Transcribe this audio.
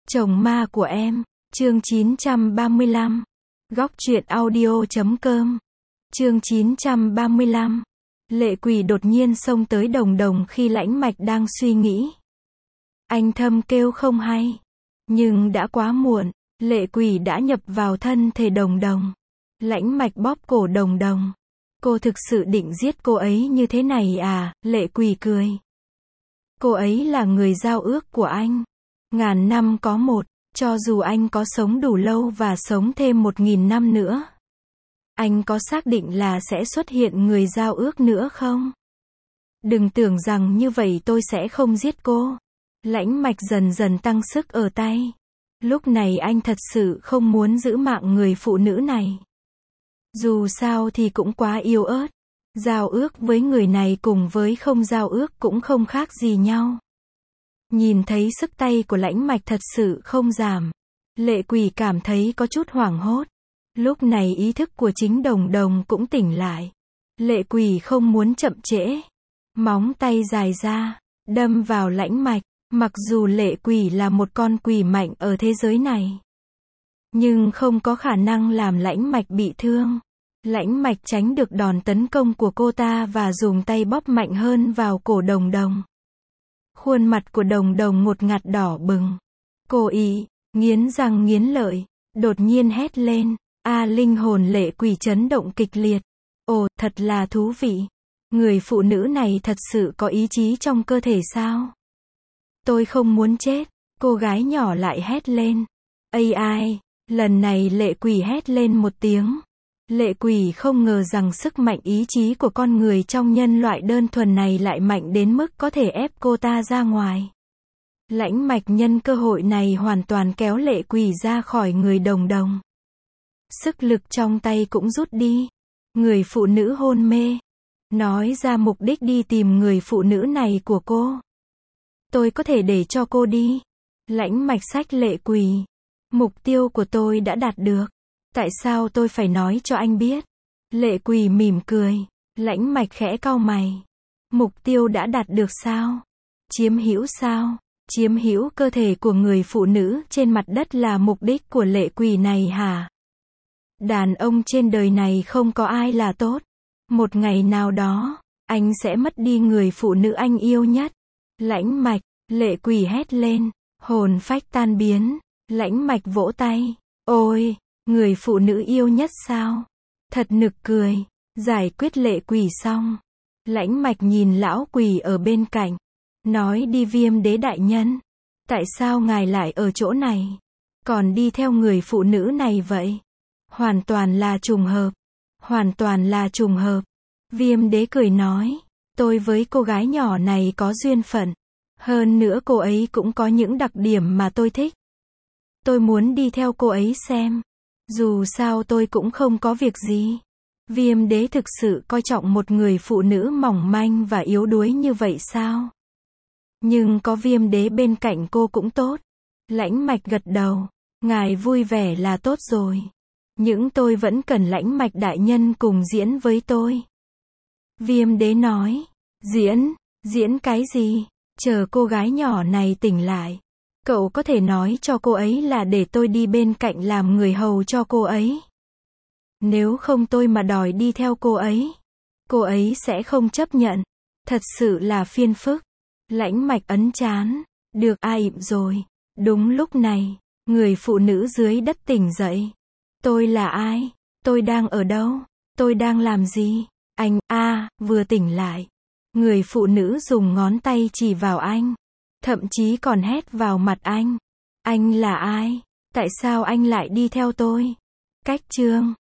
Chồng ma của em, chương 935. Góc truyện audio.com. Chương 935. Lệ Quỷ đột nhiên xông tới Đồng Đồng khi Lãnh Mạch đang suy nghĩ. Anh thầm kêu không hay. Nhưng đã quá muộn, Lệ Quỷ đã nhập vào thân thể Đồng Đồng. Lãnh Mạch bóp cổ Đồng Đồng. Cô thực sự định giết cô ấy như thế này à? Lệ Quỷ cười. Cô ấy là người giao ước của anh. Ngàn năm có một, cho dù anh có sống đủ lâu và sống thêm 1000 năm nữa. Anh có xác định là sẽ xuất hiện người giao ước nữa không? Đừng tưởng rằng như vậy tôi sẽ không giết cô. Lãnh Mạch dần dần tăng sức ở tay. Lúc này anh thật sự không muốn giữ mạng người phụ nữ này. Dù sao thì cũng quá yếu ớt. Giao ước với người này cùng với không giao ước cũng không khác gì nhau. Nhìn thấy sức tay của Lãnh Mạch thật sự không giảm. Lệ Quỷ cảm thấy có chút hoảng hốt. Lúc này ý thức của chính Đồng Đồng cũng tỉnh lại. Lệ Quỷ không muốn chậm trễ. Móng tay dài ra, đâm vào Lãnh Mạch. Mặc dù Lệ Quỷ là một con quỷ mạnh ở thế giới này, nhưng không có khả năng làm Lãnh Mạch bị thương. Lãnh Mạch tránh được đòn tấn công của cô ta và dùng tay bóp mạnh hơn vào cổ Đồng Đồng. Khuôn mặt của Đồng Đồng ngột ngạt đỏ bừng. Cô ý, nghiến răng nghiến lợi, đột nhiên hét lên. Linh hồn Lệ Quỷ chấn động kịch liệt. Ồ, thật là thú vị. Người phụ nữ này thật sự có ý chí trong cơ thể sao? Tôi không muốn chết. Cô gái nhỏ lại hét lên. Ai, lần này Lệ Quỷ hét lên một tiếng. Lệ Quỷ không ngờ rằng sức mạnh ý chí của con người trong nhân loại đơn thuần này lại mạnh đến mức có thể ép cô ta ra ngoài. Lãnh Mạch nhân cơ hội này hoàn toàn kéo Lệ Quỷ ra khỏi người Đồng Đồng. Sức lực trong tay cũng rút đi. Người phụ nữ hôn mê. Nói ra mục đích đi tìm người phụ nữ này của cô. Tôi có thể để cho cô đi. Lãnh Mạch xách Lệ Quỷ. Mục tiêu của tôi đã đạt được. Tại sao tôi phải nói cho anh biết? Lệ Quỷ mỉm cười. Lãnh Mạch khẽ cau mày. Mục tiêu đã đạt được sao? Chiếm hữu sao? Chiếm hữu cơ thể của người phụ nữ trên mặt đất là mục đích của Lệ Quỷ này hả? Đàn ông trên đời này không có ai là tốt. Một ngày nào đó, anh sẽ mất đi người phụ nữ anh yêu nhất. Lãnh Mạch, Lệ Quỷ hét lên, hồn phách tan biến. Lãnh Mạch vỗ tay. Ôi, người phụ nữ yêu nhất sao? Thật nực cười. Giải quyết Lệ Quỷ xong, Lãnh Mạch nhìn lão quỷ ở bên cạnh. Nói đi Viêm Đế đại nhân. Tại sao ngài lại ở chỗ này? Còn đi theo người phụ nữ này vậy? Hoàn toàn là trùng hợp. Hoàn toàn là trùng hợp. Viêm Đế cười nói. Tôi với cô gái nhỏ này có duyên phận. Hơn nữa cô ấy cũng có những đặc điểm mà tôi thích. Tôi muốn đi theo cô ấy xem. Dù sao tôi cũng không có việc gì. Viêm Đế thực sự coi trọng một người phụ nữ mỏng manh và yếu đuối như vậy sao? Nhưng có Viêm Đế bên cạnh cô cũng tốt. Lãnh Mạch gật đầu. Ngài vui vẻ là tốt rồi. Nhưng tôi vẫn cần Lãnh Mạch đại nhân cùng diễn với tôi. Viêm Đế nói. Diễn cái gì? Chờ cô gái nhỏ này tỉnh lại. Cậu có thể nói cho cô ấy là để tôi đi bên cạnh làm người hầu cho cô ấy. Nếu không tôi mà đòi đi theo cô ấy sẽ không chấp nhận. Thật sự là phiền phức. Lãnh Mạch ấn trán. Được im rồi. Đúng lúc này, người phụ nữ dưới đất tỉnh dậy. Tôi là ai? Tôi đang ở đâu? Tôi đang làm gì? Anh, vừa tỉnh lại. Người phụ nữ dùng ngón tay chỉ vào anh. Thậm chí còn hét vào mặt anh. Anh là ai? Tại sao anh lại đi theo tôi? Cách chương